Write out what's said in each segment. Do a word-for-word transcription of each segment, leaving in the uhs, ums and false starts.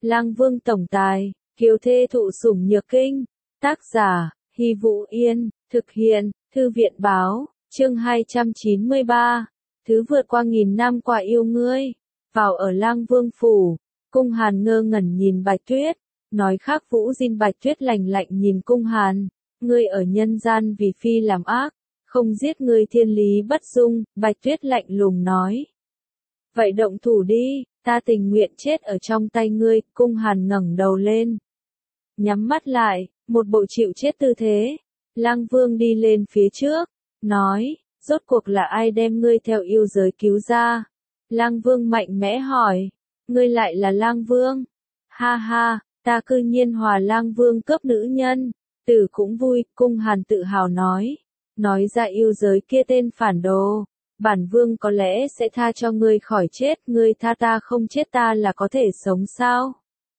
Lang Vương tổng tài, kiều thê thụ sủng nhược kinh. Tác giả, Hy Vũ Yên, thực hiện, Thư viện báo, chương hai trăm chín mươi ba. Thứ vượt qua nghìn năm qua yêu ngươi. Vào ở Lang Vương phủ, Cung Hàn ngơ ngẩn nhìn Bạch Tuyết, nói khác Vũ Dinh. Bạch Tuyết lạnh lạnh nhìn Cung Hàn, ngươi ở nhân gian vì phi làm ác, không giết ngươi thiên lý bất dung. Bạch Tuyết lạnh lùng nói. Vậy động thủ đi, ta tình nguyện chết ở trong tay ngươi. Cung Hàn ngẩng đầu lên, nhắm mắt lại, một bộ chịu chết tư thế. Lang Vương đi lên phía trước, nói, rốt cuộc là ai đem ngươi theo yêu giới cứu ra? Lang Vương mạnh mẽ hỏi, ngươi lại là Lang Vương? Ha ha, ta cư nhiên hòa Lang Vương cướp nữ nhân, tử cũng vui. Cung Hàn tự hào nói, nói ra yêu giới kia tên phản đồ, bản vương có lẽ sẽ tha cho ngươi khỏi chết. Ngươi tha ta không chết, ta là có thể sống sao?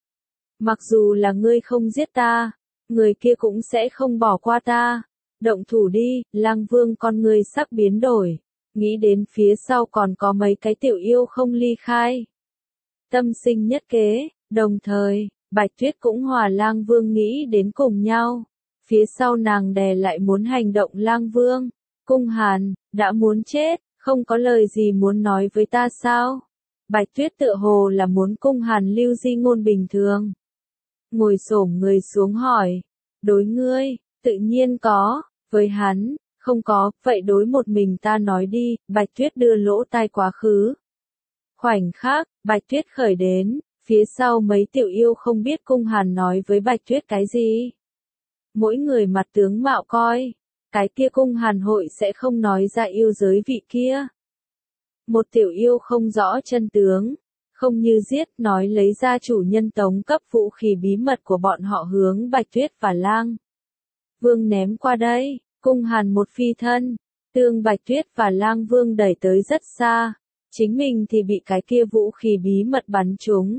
Mặc dù là ngươi không giết ta, người kia cũng sẽ không bỏ qua ta. Động thủ đi. Lang Vương con ngươi sắc biến đổi, nghĩ đến phía sau còn có mấy cái tiểu yêu không ly khai, tâm sinh nhất kế. Đồng thời, Bạch Tuyết cũng hòa Lang Vương nghĩ đến cùng nhau. Phía sau nàng đè lại muốn hành động Lang Vương. Cung Hàn, đã muốn chết, không có lời gì muốn nói với ta sao? Bạch Tuyết tựa hồ là muốn Cung Hàn lưu di ngôn bình thường. Ngồi xổm người xuống hỏi, đối ngươi, tự nhiên có, với hắn, không có, vậy đối một mình ta nói đi. Bạch Tuyết đưa lỗ tai quá khứ. Khoảnh khắc, Bạch Tuyết khởi đến, phía sau mấy tiểu yêu không biết Cung Hàn nói với Bạch Tuyết cái gì. Mỗi người mặt tướng mạo coi, cái kia Cung Hàn hội sẽ không nói ra yêu giới vị kia. Một tiểu yêu không rõ chân tướng, không như giết, nói lấy ra chủ nhân tống cấp vũ khí bí mật của bọn họ hướng Bạch Tuyết và Lang Vương ném qua đây. Cung Hàn một phi thân, tương Bạch Tuyết và Lang Vương đẩy tới rất xa, chính mình thì bị cái kia vũ khí bí mật bắn trúng.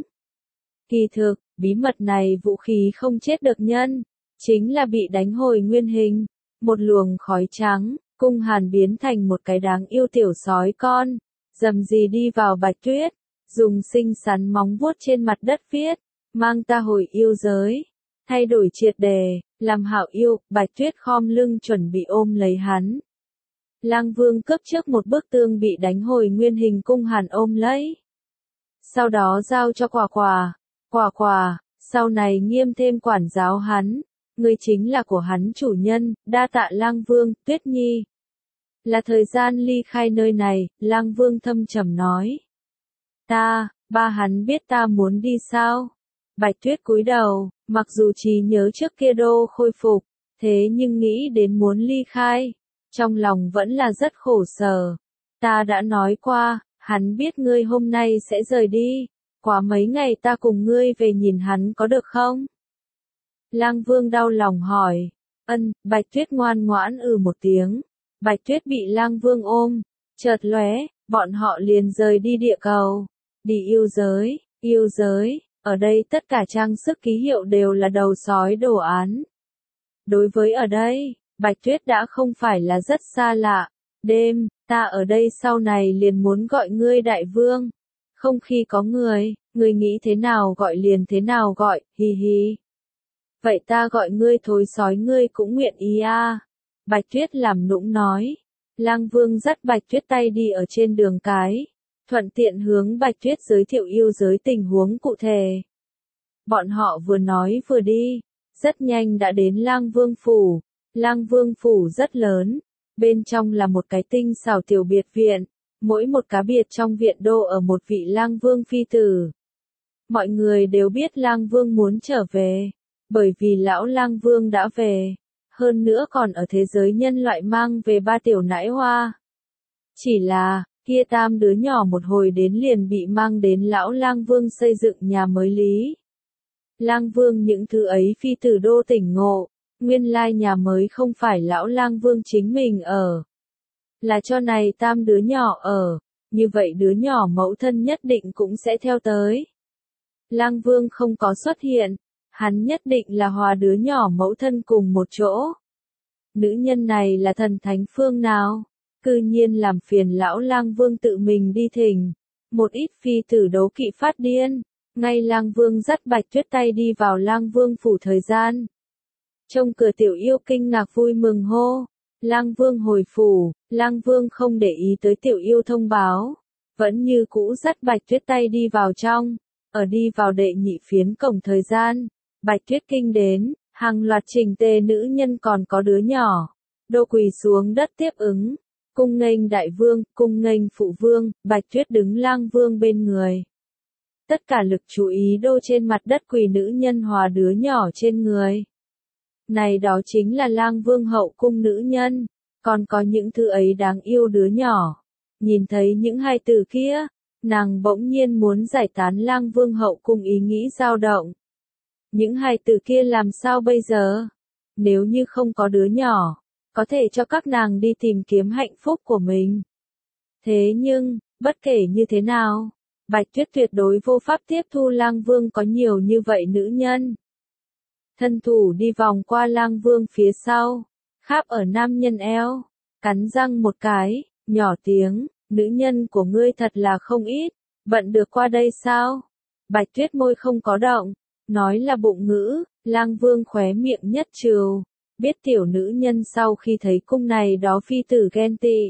Kỳ thực, bí mật này vũ khí không chết được nhân, chính là bị đánh hồi nguyên hình. Một luồng khói trắng, Cung Hàn biến thành một cái đáng yêu tiểu sói con, rầm rì đi vào Bạch Tuyết, dùng xinh xắn móng vuốt trên mặt đất viết, mang ta hồi yêu giới, thay đổi triệt đề, làm hảo yêu. Bạch Tuyết khom lưng chuẩn bị ôm lấy hắn. Lang Vương cướp trước một bước tương bị đánh hồi nguyên hình Cung Hàn ôm lấy. Sau đó giao cho Quả Quả. Quả Quả, sau này nghiêm thêm quản giáo hắn, ngươi chính là của hắn chủ nhân. Đa tạ Lang Vương. Tuyết Nhi, là thời gian ly khai nơi này. Lang Vương thâm trầm nói. Ta, ba hắn biết ta muốn đi sao? Bạch Tuyết cúi đầu, mặc dù trí nhớ trước kia đô khôi phục, thế nhưng nghĩ đến muốn ly khai, trong lòng vẫn là rất khổ sở. Ta đã nói qua, hắn biết ngươi hôm nay sẽ rời đi, quá mấy ngày ta cùng ngươi về nhìn hắn có được không? Lang Vương đau lòng hỏi. Ân. Bạch Tuyết ngoan ngoãn ừ một tiếng. Bạch Tuyết bị Lang Vương ôm, chợt lóe, bọn họ liền rời đi địa cầu, đi yêu giới. Yêu giới, ở đây tất cả trang sức ký hiệu đều là đầu sói đồ án. Đối với ở đây, Bạch Tuyết đã không phải là rất xa lạ. Đêm, ta ở đây sau này liền muốn gọi ngươi đại vương. Không khi có người, ngươi nghĩ thế nào gọi liền thế nào gọi, hi hi. Vậy ta gọi ngươi thối sói ngươi cũng nguyện ý à? Bạch Tuyết làm nũng nói. Lang Vương dắt Bạch Tuyết tay đi ở trên đường cái, thuận tiện hướng Bạch Tuyết giới thiệu yêu giới tình huống cụ thể. Bọn họ vừa nói vừa đi, rất nhanh đã đến Lang Vương phủ. Lang Vương phủ rất lớn, bên trong là một cái tinh xảo tiểu biệt viện, mỗi một cá biệt trong viện đô ở một vị Lang Vương phi tử. Mọi người đều biết Lang Vương muốn trở về, bởi vì lão Lang Vương đã về, hơn nữa còn ở thế giới nhân loại mang về ba tiểu nãi hoa. Chỉ là, kia tam đứa nhỏ một hồi đến liền bị mang đến lão Lang Vương xây dựng nhà mới lý. Lang Vương những thứ ấy phi tử đô tỉnh ngộ, nguyên lai nhà mới không phải lão Lang Vương chính mình ở, là cho này tam đứa nhỏ ở, như vậy đứa nhỏ mẫu thân nhất định cũng sẽ theo tới. Lang Vương không có xuất hiện, hắn nhất định là hòa đứa nhỏ mẫu thân cùng một chỗ. Nữ nhân này là thần thánh phương nào? Cư nhiên làm phiền lão Lang Vương tự mình đi thỉnh. Một ít phi tử đấu kỵ phát điên, Ngay Lang Vương dắt Bạch Tuyết tay đi vào Lang Vương phủ thời gian. Trông cửa Tiểu Yêu kinh ngạc vui mừng hô. Lang Vương hồi phủ, Lang Vương không để ý tới Tiểu Yêu thông báo. Vẫn như cũ dắt Bạch Tuyết tay đi vào trong. Ở đi vào đệ nhị phiến cổng thời gian. Bạch Tuyết kinh đến, hàng loạt chỉnh tề nữ nhân còn có đứa nhỏ. Đô quỳ xuống đất tiếp ứng. Cung nghênh đại vương, cung nghênh phụ vương, Bạch Tuyết đứng Lang Vương bên người. Tất cả lực chú ý đô trên mặt đất quỳ nữ nhân hòa đứa nhỏ trên người. Này đó chính là Lang Vương hậu cung nữ nhân, còn có những thứ ấy đáng yêu đứa nhỏ. Nhìn thấy những hai từ kia, nàng bỗng nhiên muốn giải tán Lang Vương hậu cung ý nghĩ dao động. Những hai từ kia làm sao bây giờ? Nếu như không có đứa nhỏ, có thể cho các nàng đi tìm kiếm hạnh phúc của mình. Thế nhưng, bất kể như thế nào, Bạch Tuyết tuyệt đối vô pháp tiếp thu Lang Vương có nhiều như vậy nữ nhân. Thân thủ đi vòng qua Lang Vương phía sau, kháp ở nam nhân eo, cắn răng một cái, nhỏ tiếng, nữ nhân của ngươi thật là không ít, bận được qua đây sao? Bạch Tuyết môi không có động, nói là bụng ngữ, Lang Vương khóe miệng nhất trừ, biết tiểu nữ nhân sau khi thấy cung này đó phi tử ghen tị.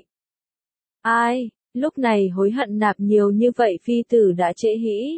Ai, lúc này hối hận nạp nhiều như vậy phi tử đã trễ hĩ.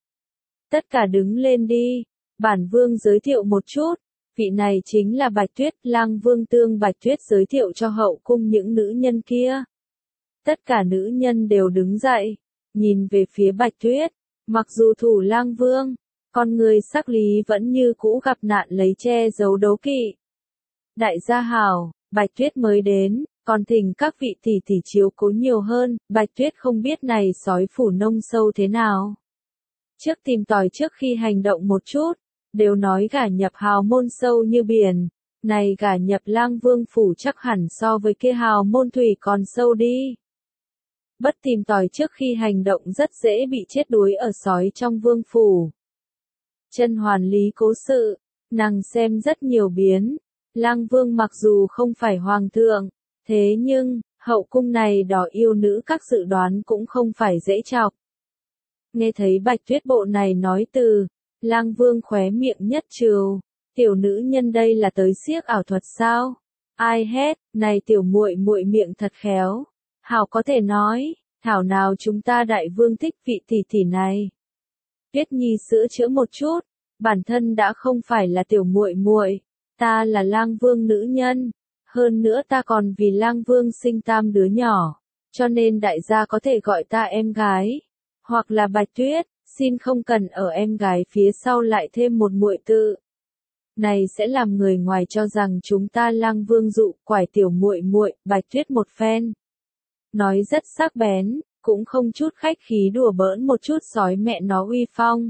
Tất cả đứng lên đi, bản vương giới thiệu một chút, vị này chính là Bạch Tuyết, Lang Vương tương Bạch Tuyết giới thiệu cho hậu cung những nữ nhân kia. Tất cả nữ nhân đều đứng dậy, nhìn về phía Bạch Tuyết, mặc dù thủ Lang Vương, con người sắc lý vẫn như cũ gặp nạn lấy che giấu đấu kỵ. Đại gia hảo, Bạch Tuyết mới đến, còn thỉnh các vị tỷ tỷ chiếu cố nhiều hơn, Bạch Tuyết không biết này sói phủ nông sâu thế nào. Trước tìm tòi trước khi hành động một chút, đều nói gả nhập hào môn sâu như biển, này gả nhập Lang Vương phủ chắc hẳn so với kia hào môn thủy còn sâu đi. Bất tìm tòi trước khi hành động rất dễ bị chết đuối ở sói trong vương phủ. Chân hoàn lý cố sự, nàng xem rất nhiều biến. Lang Vương mặc dù không phải hoàng thượng, thế nhưng, hậu cung này đỏ yêu nữ các dự đoán cũng không phải dễ chọc. Nghe thấy Bạch Tuyết bộ này nói từ, Lang Vương khóe miệng nhất trừ, tiểu nữ nhân đây là tới xiếc ảo thuật sao? Ai hét, này tiểu muội muội miệng thật khéo. Hảo có thể nói, thảo nào chúng ta đại vương thích vị tỷ tỷ này. Tuyết Nhi sữa chữa một chút, bản thân đã không phải là tiểu muội muội, ta là Lang Vương nữ nhân, hơn nữa ta còn vì Lang Vương sinh tam đứa nhỏ, cho nên đại gia có thể gọi ta em gái, hoặc là Bạch Tuyết, xin không cần ở em gái phía sau lại thêm một muội tự. Này sẽ làm người ngoài cho rằng chúng ta Lang Vương dụ quải tiểu muội muội, Bạch Tuyết một phen. Nói rất sắc bén, cũng không chút khách khí đùa bỡn một chút sói mẹ nó uy phong.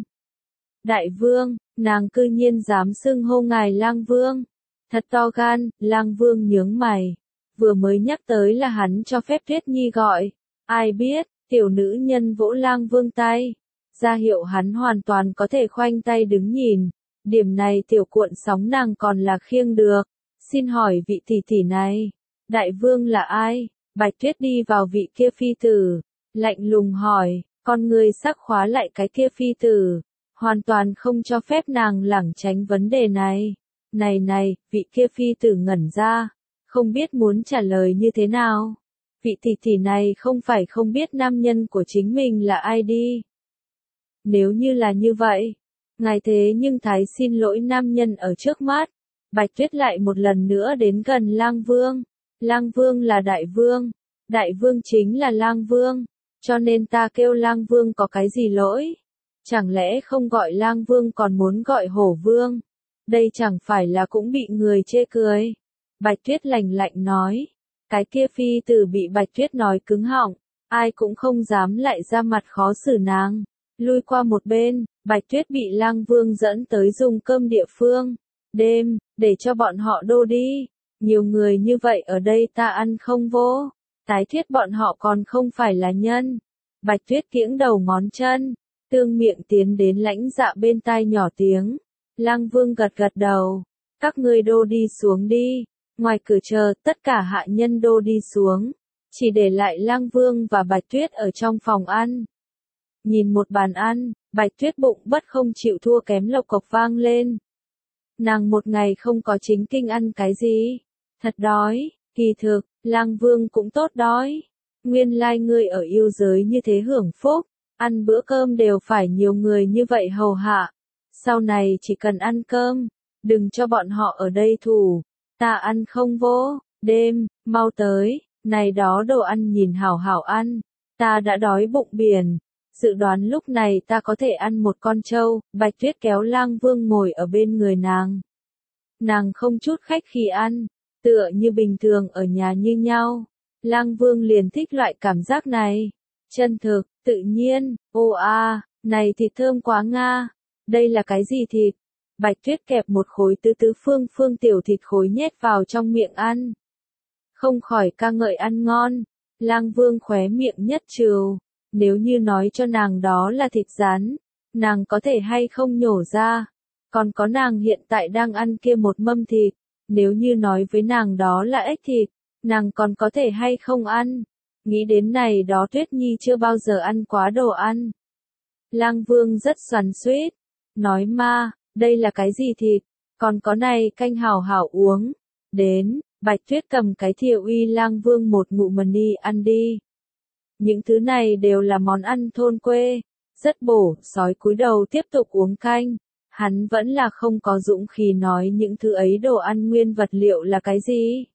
Đại vương, nàng cư nhiên dám xưng hô ngài Lang Vương. Thật to gan, Lang Vương nhướng mày. Vừa mới nhắc tới là hắn cho phép Tuyết Nhi gọi. Ai biết, tiểu nữ nhân vỗ Lang Vương tay. Ra hiệu hắn hoàn toàn có thể khoanh tay đứng nhìn. Điểm này tiểu cuộn sóng nàng còn là khiêng được. Xin hỏi vị tỷ tỷ này, đại vương là ai? Bạch Tuyết đi vào vị kia phi tử, lạnh lùng hỏi, con người sắc khóa lại cái kia phi tử, hoàn toàn không cho phép nàng lảng tránh vấn đề này. Này này, vị kia phi tử ngẩn ra, không biết muốn trả lời như thế nào. Vị tỷ tỷ này không phải không biết nam nhân của chính mình là ai đi. Nếu như là như vậy, ngài thế nhưng thái xin lỗi nam nhân ở trước mắt. Bạch Tuyết lại một lần nữa đến gần Lang Vương. Lang Vương là đại vương, đại vương chính là Lang Vương, cho nên ta kêu Lang Vương có cái gì lỗi? Chẳng lẽ không gọi Lang Vương còn muốn gọi Hổ Vương? Đây chẳng phải là cũng bị người chê cười. Bạch Tuyết lạnh lạnh nói, cái kia phi tử bị Bạch Tuyết nói cứng họng, ai cũng không dám lại ra mặt khó xử nàng. Lui qua một bên, Bạch Tuyết bị Lang Vương dẫn tới dùng cơm địa phương. Đêm, để cho bọn họ đô đi. Nhiều người như vậy ở đây ta ăn không vô. Tái thiết bọn họ còn không phải là nhân. Bạch Tuyết kiễng đầu ngón chân, tương miệng tiến đến lãnh dạ bên tai nhỏ tiếng. Lang Vương gật gật đầu. Các ngươi đô đi xuống đi. Ngoài cửa chờ, tất cả hạ nhân đô đi xuống. Chỉ để lại Lang Vương và Bạch Tuyết ở trong phòng ăn. Nhìn một bàn ăn, Bạch Tuyết bụng bất không chịu thua kém lộc cộc vang lên. Nàng một ngày không có chính kinh ăn cái gì. Thật đói, kỳ thực, Lang Vương cũng tốt đói. Nguyên lai ngươi ở yêu giới như thế hưởng phúc, ăn bữa cơm đều phải nhiều người như vậy hầu hạ. Sau này chỉ cần ăn cơm, đừng cho bọn họ ở đây thủ, ta ăn không vô, đêm, mau tới, này đó đồ ăn nhìn hảo hảo ăn, ta đã đói bụng biển. Dự đoán lúc này ta có thể ăn một con trâu. Bạch Tuyết kéo Lang Vương ngồi ở bên người nàng. Nàng không chút khách khí ăn, tựa như bình thường ở nhà như nhau. Lang Vương liền thích loại cảm giác này. Chân thực, tự nhiên, ô a, này thịt thơm quá nga. Đây là cái gì thịt? Bạch Tuyết kẹp một khối tứ tứ phương phương tiểu thịt khối nhét vào trong miệng ăn. Không khỏi ca ngợi ăn ngon. Lang Vương khóe miệng nhất trừ. Nếu như nói cho nàng đó là thịt rán, nàng có thể hay không nhổ ra. Còn có nàng hiện tại đang ăn kia một mâm thịt, nếu như nói với nàng đó là ếch thịt, nàng còn có thể hay không ăn. Nghĩ đến này đó Tuyết Nhi chưa bao giờ ăn quá đồ ăn. Lang Vương rất xoắn xuýt, nói ma, đây là cái gì thịt, còn có này canh hảo hảo uống. Đến, Bạch Tuyết cầm cái thìa uy Lang Vương một ngụm mần đi ăn đi. Những thứ này đều là món ăn thôn quê, rất bổ. Sói cúi đầu tiếp tục uống canh. Hắn vẫn là không có dũng khí nói những thứ ấy đồ ăn nguyên vật liệu là cái gì.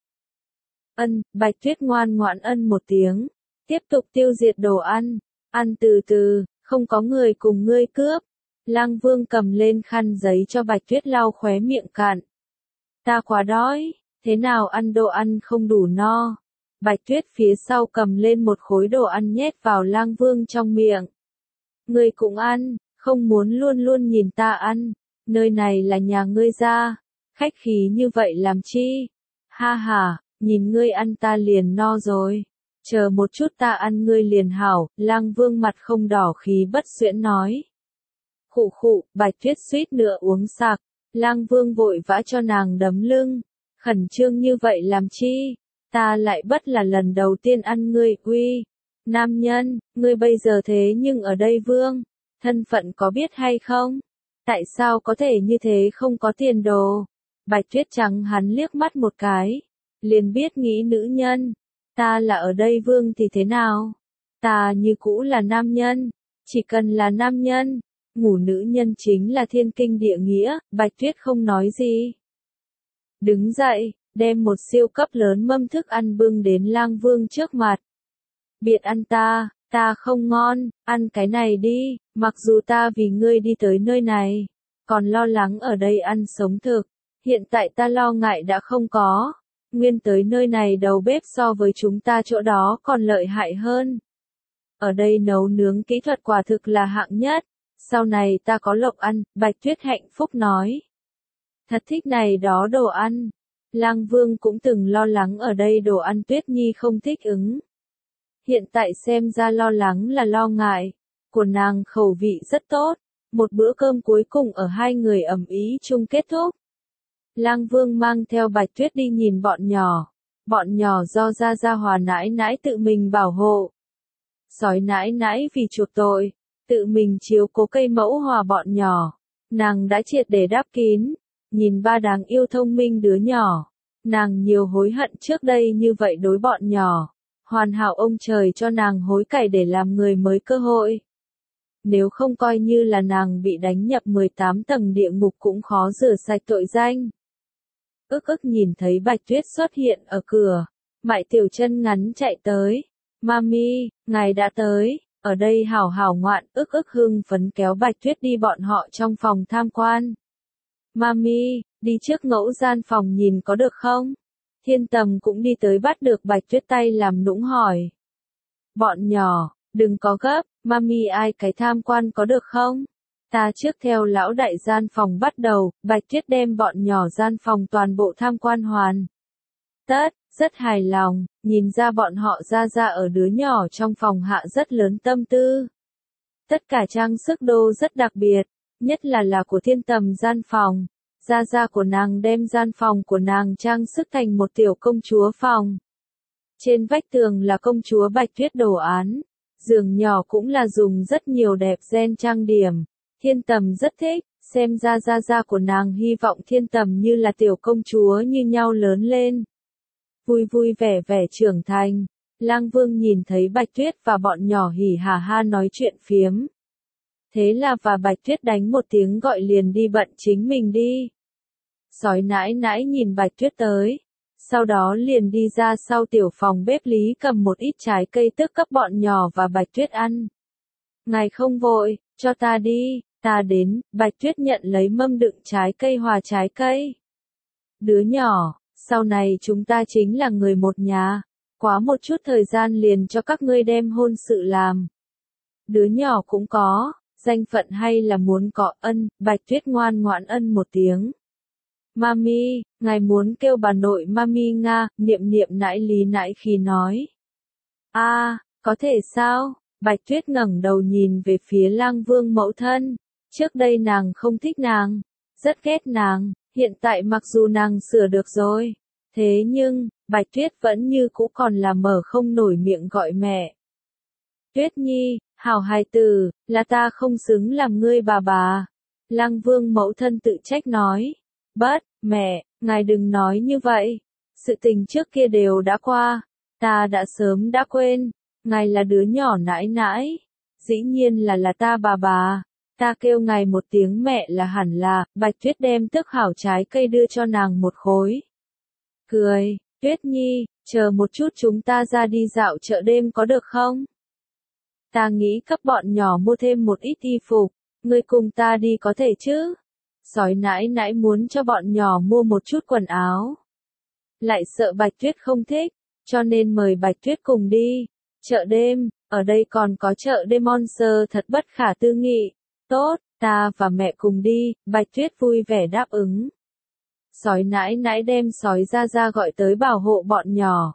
Ân, Bạch Tuyết ngoan ngoãn ân một tiếng, tiếp tục tiêu diệt đồ ăn. Ăn từ từ, không có người cùng ngươi cướp. Lang Vương cầm lên khăn giấy cho Bạch Tuyết lau khóe miệng cạn. Ta quá đói, thế nào ăn đồ ăn không đủ no. Bạch Tuyết phía sau cầm lên một khối đồ ăn nhét vào Lang Vương trong miệng. Ngươi cũng ăn, không muốn luôn luôn nhìn ta ăn, nơi này là nhà ngươi ra, khách khí như vậy làm chi? Ha ha, nhìn ngươi ăn ta liền no rồi, chờ một chút ta ăn ngươi liền hảo. Lang Vương mặt không đỏ khí bất xuyễn nói. Khụ khụ, Bạch Tuyết suýt nữa uống sặc. Lang Vương vội vã cho nàng đấm lưng, khẩn trương như vậy làm chi? Ta lại bất là lần đầu tiên ăn ngươi. Uy, nam nhân, ngươi bây giờ thế nhưng ở đây vương, thân phận có biết hay không? Tại sao có thể như thế không có tiền đồ? Bạch Tuyết trắng hắn liếc mắt một cái, liền biết nghĩ nữ nhân. Ta là ở đây vương thì thế nào? Ta như cũ là nam nhân, chỉ cần là nam nhân, ngủ nữ nhân chính là thiên kinh địa nghĩa. Bạch Tuyết không nói gì. Đứng dậy, đem một siêu cấp lớn mâm thức ăn bưng đến Lang Vương trước mặt. Biệt ăn ta, ta không ngon, ăn cái này đi, mặc dù ta vì ngươi đi tới nơi này, còn lo lắng ở đây ăn sống thực, hiện tại ta lo ngại đã không có, nguyên tới nơi này đầu bếp so với chúng ta chỗ đó còn lợi hại hơn. Ở đây nấu nướng kỹ thuật quả thực là hạng nhất, sau này ta có lộc ăn. Bạch Tuyết hạnh phúc nói. Thật thích này đó đồ ăn. Lang Vương cũng từng lo lắng ở đây đồ ăn Tuyết Nhi không thích ứng. Hiện tại xem ra lo lắng là lo ngại, của nàng khẩu vị rất tốt. Một bữa cơm cuối cùng ở hai người ầm ĩ chung kết thúc. Lang Vương mang theo Bạch Tuyết đi nhìn bọn nhỏ. Bọn nhỏ do Gia Gia Hòa nãi nãi tự mình bảo hộ. Sói nãi nãi vì chuộc tội, tự mình chiếu cố cây mẫu Hòa bọn nhỏ. Nàng đã triệt để đáp kín. Nhìn ba đáng yêu thông minh đứa nhỏ, nàng nhiều hối hận trước đây như vậy đối bọn nhỏ. Hoàn hảo ông trời cho nàng hối cải để làm người mới cơ hội. Nếu không coi như là nàng bị đánh nhập mười tám tầng địa ngục cũng khó rửa sạch tội danh. Ức ức nhìn thấy Bạch Tuyết xuất hiện ở cửa, Mại Tiểu Chân ngắn chạy tới. Mami, ngài đã tới, ở đây hảo hảo ngoạn. Ức ức hưng phấn kéo Bạch Tuyết đi bọn họ trong phòng tham quan. Mami, đi trước ngẫu gian phòng nhìn có được không? Thiên Tầm cũng đi tới bắt được Bạch Tuyết tay làm nũng hỏi. Bọn nhỏ, đừng có gấp, Mami ai cái tham quan có được không? Ta trước theo lão đại gian phòng bắt đầu. Bạch Tuyết đem bọn nhỏ gian phòng toàn bộ tham quan hoàn tất, rất hài lòng, nhìn ra bọn họ Gia Gia ở đứa nhỏ trong phòng hạ rất lớn tâm tư. Tất cả trang sức đô rất đặc biệt, nhất là là của Thiên Tầm gian phòng. Gia Gia của nàng đem gian phòng của nàng trang sức thành một tiểu công chúa phòng. Trên vách tường là công chúa Bạch Tuyết đồ án. Giường nhỏ cũng là dùng rất nhiều đẹp gen trang điểm. Thiên Tầm rất thích, xem ra gia gia của nàng hy vọng Thiên Tầm như là tiểu công chúa như nhau lớn lên. Vui vui vẻ vẻ trưởng thành. Lang Vương nhìn thấy Bạch Tuyết và bọn nhỏ hỉ hà ha nói chuyện phiếm. Thế là và Bạch Tuyết đánh một tiếng gọi liền đi bận chính mình đi. Sói nãi nãi nhìn Bạch Tuyết tới. Sau đó liền đi ra sau tiểu phòng bếp lý cầm một ít trái cây tức cấp bọn nhỏ và Bạch Tuyết ăn. Ngài không vội, cho ta đi, ta đến, Bạch Tuyết nhận lấy mâm đựng trái cây hòa trái cây. Đứa nhỏ, sau này chúng ta chính là người một nhà, quá một chút thời gian liền cho các ngươi đem hôn sự làm. Đứa nhỏ cũng có, danh phận hay là muốn có ân, Bạch Tuyết ngoan ngoãn ân một tiếng. Mami, ngài muốn kêu bà nội Mami Nga, niệm niệm nãi lý nãi khi nói. A, à, có thể sao? Bạch Tuyết ngẩng đầu nhìn về phía Lang Vương mẫu thân. Trước đây nàng không thích nàng, rất ghét nàng, hiện tại mặc dù nàng sửa được rồi. Thế nhưng, Bạch Tuyết vẫn như cũ còn là mở không nổi miệng gọi mẹ. Tuyết Nhi, hảo hài tử, là ta không xứng làm ngươi bà bà. Lang Vương mẫu thân tự trách nói. Bất, mẹ, ngài đừng nói như vậy. Sự tình trước kia đều đã qua. Ta đã sớm đã quên. Ngài là đứa nhỏ nãi nãi. Dĩ nhiên là là ta bà bà. Ta kêu ngài một tiếng mẹ là hẳn là. Bạch Tuyết đem tức hảo trái cây đưa cho nàng một khối. Cười, Tuyết Nhi, chờ một chút chúng ta ra đi dạo chợ đêm có được không? Ta nghĩ cấp bọn nhỏ mua thêm một ít y phục. Ngươi cùng ta đi có thể chứ? Sói nãi nãi muốn cho bọn nhỏ mua một chút quần áo. Lại sợ Bạch Tuyết không thích, cho nên mời Bạch Tuyết cùng đi. Chợ đêm, ở đây còn có chợ đêm Monster thật bất khả tư nghị. Tốt, ta và mẹ cùng đi, Bạch Tuyết vui vẻ đáp ứng. Sói nãi nãi đem sói ra ra gọi tới bảo hộ bọn nhỏ.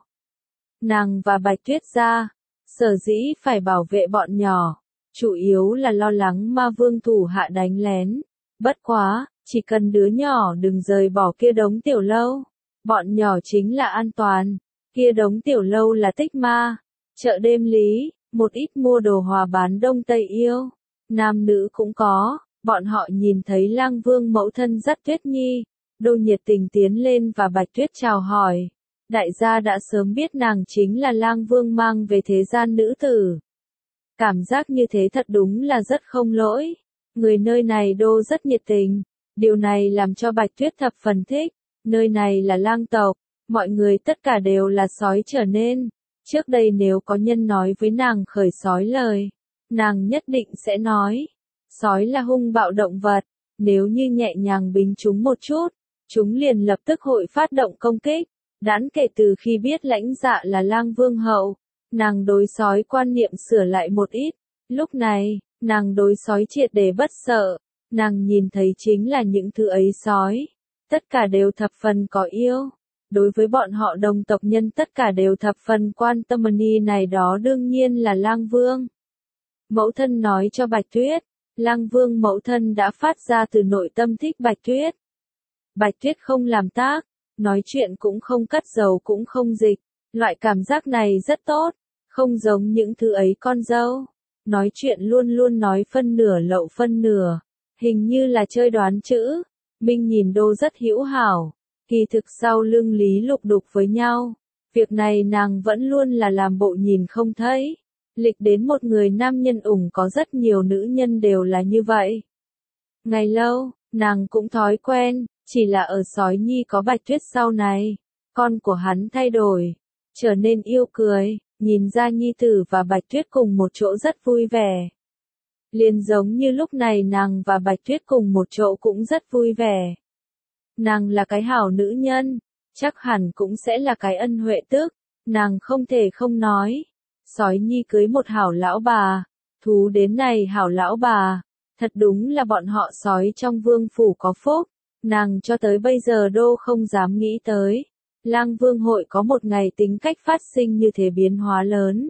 Nàng và Bạch Tuyết ra, sở dĩ phải bảo vệ bọn nhỏ, chủ yếu là lo lắng ma vương thủ hạ đánh lén. Bất quá, chỉ cần đứa nhỏ đừng rời bỏ kia đống tiểu lâu. Bọn nhỏ chính là an toàn. Kia đống tiểu lâu là tích ma. Chợ đêm lý, một ít mua đồ hòa bán đông tây yêu. Nam nữ cũng có. Bọn họ nhìn thấy Lang Vương mẫu thân dắt Tuyết Nhi. Đô nhiệt tình tiến lên và Bạch Tuyết chào hỏi. Đại gia đã sớm biết nàng chính là Lang Vương mang về thế gian nữ tử. Cảm giác như thế thật đúng là rất không lỗi. Người nơi này đô rất nhiệt tình. Điều này làm cho Bạch Tuyết thập phần thích. Nơi này là lang tộc. Mọi người tất cả đều là sói trở nên. Trước đây nếu có nhân nói với nàng khởi sói lời, nàng nhất định sẽ nói. Sói là hung bạo động vật. Nếu như nhẹ nhàng bính chúng một chút, chúng liền lập tức hội phát động công kích. Đãn kể từ khi biết lãnh dạ là Lang Vương hậu, nàng đối sói quan niệm sửa lại một ít. Lúc này, nàng đối sói triệt để bất sợ. Nàng nhìn thấy chính là những thứ ấy sói. Tất cả đều thập phần có yêu. Đối với bọn họ đồng tộc nhân tất cả đều thập phần quan tâm ni này đó đương nhiên là Lang Vương. Mẫu thân nói cho Bạch Tuyết. Lang Vương mẫu thân đã phát ra từ nội tâm thích Bạch Tuyết. Bạch Tuyết không làm tác. Nói chuyện cũng không cắt dầu cũng không dịch. Loại cảm giác này rất tốt. Không giống những thứ ấy con dâu. Nói chuyện luôn luôn nói phân nửa lậu phân nửa. Hình như là chơi đoán chữ. Minh nhìn đô rất hữu hảo. Kỳ thực sau lưng Lý Lục đục với nhau. Việc này nàng vẫn luôn là làm bộ nhìn không thấy. Lịch đến một người nam nhân ủng có rất nhiều nữ nhân đều là như vậy. Ngày lâu, nàng cũng thói quen. Chỉ là ở sói nhi có Bạch Tuyết sau này. Con của hắn thay đổi. Trở nên yêu cười. Nhìn ra nhi tử và Bạch Tuyết cùng một chỗ rất vui vẻ. Liền giống như lúc này nàng và Bạch Tuyết cùng một chỗ cũng rất vui vẻ. Nàng là cái hảo nữ nhân, chắc hẳn cũng sẽ là cái ân huệ tức, nàng không thể không nói. Sói nhi cưới một hảo lão bà, thú đến này hảo lão bà, thật đúng là bọn họ sói trong vương phủ có phúc, nàng cho tới bây giờ đô không dám nghĩ tới. Lang Vương hội có một ngày tính cách phát sinh như thế biến hóa lớn.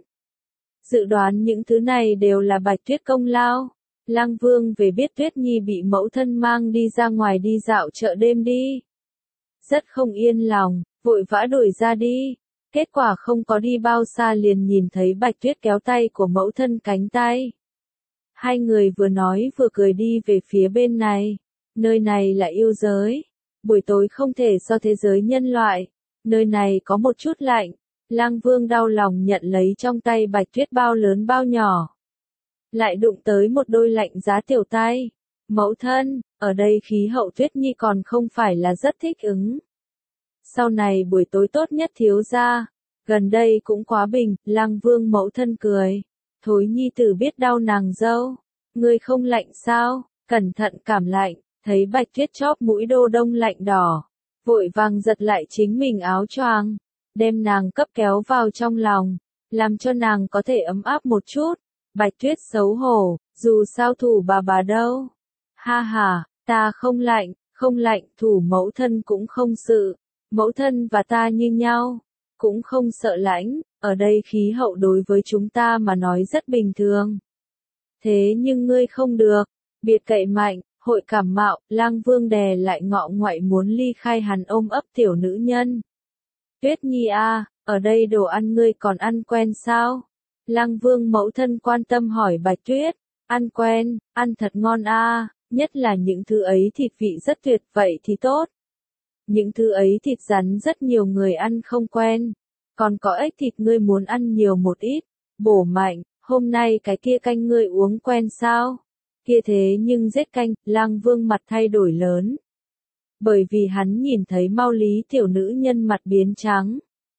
Dự đoán những thứ này đều là Bạch Tuyết công lao. Lang Vương về biết Tuyết Nhi bị mẫu thân mang đi ra ngoài đi dạo chợ đêm đi. Rất không yên lòng, vội vã đuổi ra đi. Kết quả không có đi bao xa liền nhìn thấy Bạch Tuyết kéo tay của mẫu thân cánh tay. Hai người vừa nói vừa cười đi về phía bên này. Nơi này là yêu giới. Buổi tối không thể so thế giới nhân loại. Nơi này có một chút lạnh. Lang Vương đau lòng nhận lấy trong tay Bạch Tuyết bao lớn bao nhỏ. Lại đụng tới một đôi lạnh giá tiểu tay. Mẫu thân, ở đây khí hậu Tuyết Nhi còn không phải là rất thích ứng. Sau này buổi tối tốt nhất thiếu gia. Gần đây cũng quá bình, Lang Vương mẫu thân cười. Thối nhi tử biết đau nàng dâu. Ngươi không lạnh sao? Cẩn thận cảm lạnh, thấy Bạch Tuyết chóp mũi đô đông lạnh đỏ. Vội vàng giật lại chính mình áo choàng, đem nàng cấp kéo vào trong lòng, làm cho nàng có thể ấm áp một chút. Bạch Tuyết xấu hổ, dù sao thủ bà bà đâu. Ha ha, ta không lạnh, không lạnh, thủ mẫu thân cũng không sự. Mẫu thân và ta như nhau, cũng không sợ lạnh, ở đây khí hậu đối với chúng ta mà nói rất bình thường. Thế nhưng ngươi không được, biệt cậy mạnh, hội cảm mạo, Lang Vương đè lại ngọ ngoại muốn ly khai hắn ôm ấp tiểu nữ nhân. Tuyết Nhi a, ở đây đồ ăn ngươi còn ăn quen sao? Lang Vương mẫu thân quan tâm hỏi Bạch Tuyết, ăn quen, ăn thật ngon a, nhất là những thứ ấy thịt vị rất tuyệt, vậy thì tốt. Những thứ ấy thịt rắn rất nhiều người ăn không quen, còn có ếch thịt ngươi muốn ăn nhiều một ít, bổ mạnh, hôm nay cái kia canh ngươi uống quen sao? Kia thế nhưng giết canh, Lang Vương mặt thay đổi lớn. Bởi vì hắn nhìn thấy Mau Lý tiểu nữ nhân mặt biến trắng.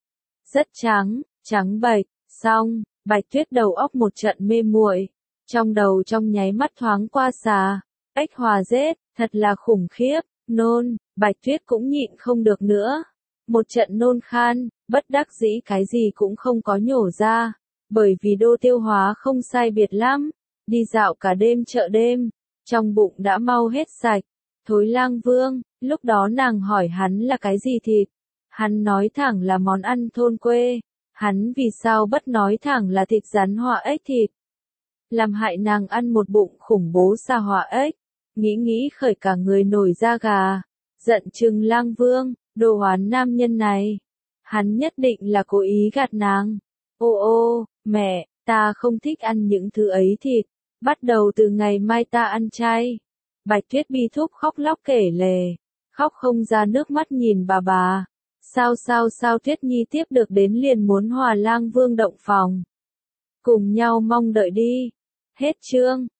Rất trắng, trắng bạch, xong, Bạch Tuyết đầu óc một trận mê muội, trong đầu trong nháy mắt thoáng qua xà, ếch hòa rết, thật là khủng khiếp, nôn, Bạch Tuyết cũng nhịn không được nữa. Một trận nôn khan, bất đắc dĩ cái gì cũng không có nhổ ra, bởi vì đô tiêu hóa không sai biệt lắm, đi dạo cả đêm chợ đêm, trong bụng đã mau hết sạch. Thối Lang Vương, lúc đó nàng hỏi hắn là cái gì thịt, hắn nói thẳng là món ăn thôn quê, hắn vì sao bất nói thẳng là thịt rắn họa ếch thịt, làm hại nàng ăn một bụng khủng bố xa họa ếch, nghĩ nghĩ khởi cả người nổi da gà, giận chừng Lang Vương, đồ hoán nam nhân này, hắn nhất định là cố ý gạt nàng. Ô ô, mẹ, ta không thích ăn những thứ ấy thịt, bắt đầu từ ngày mai ta ăn chay. Bạch Tuyết bi thúc khóc lóc kể lể, khóc không ra nước mắt nhìn bà bà. Sao sao sao Tuyết Nhi tiếp được đến liền muốn hòa Lang Vương động phòng. Cùng nhau mong đợi đi. Hết chương.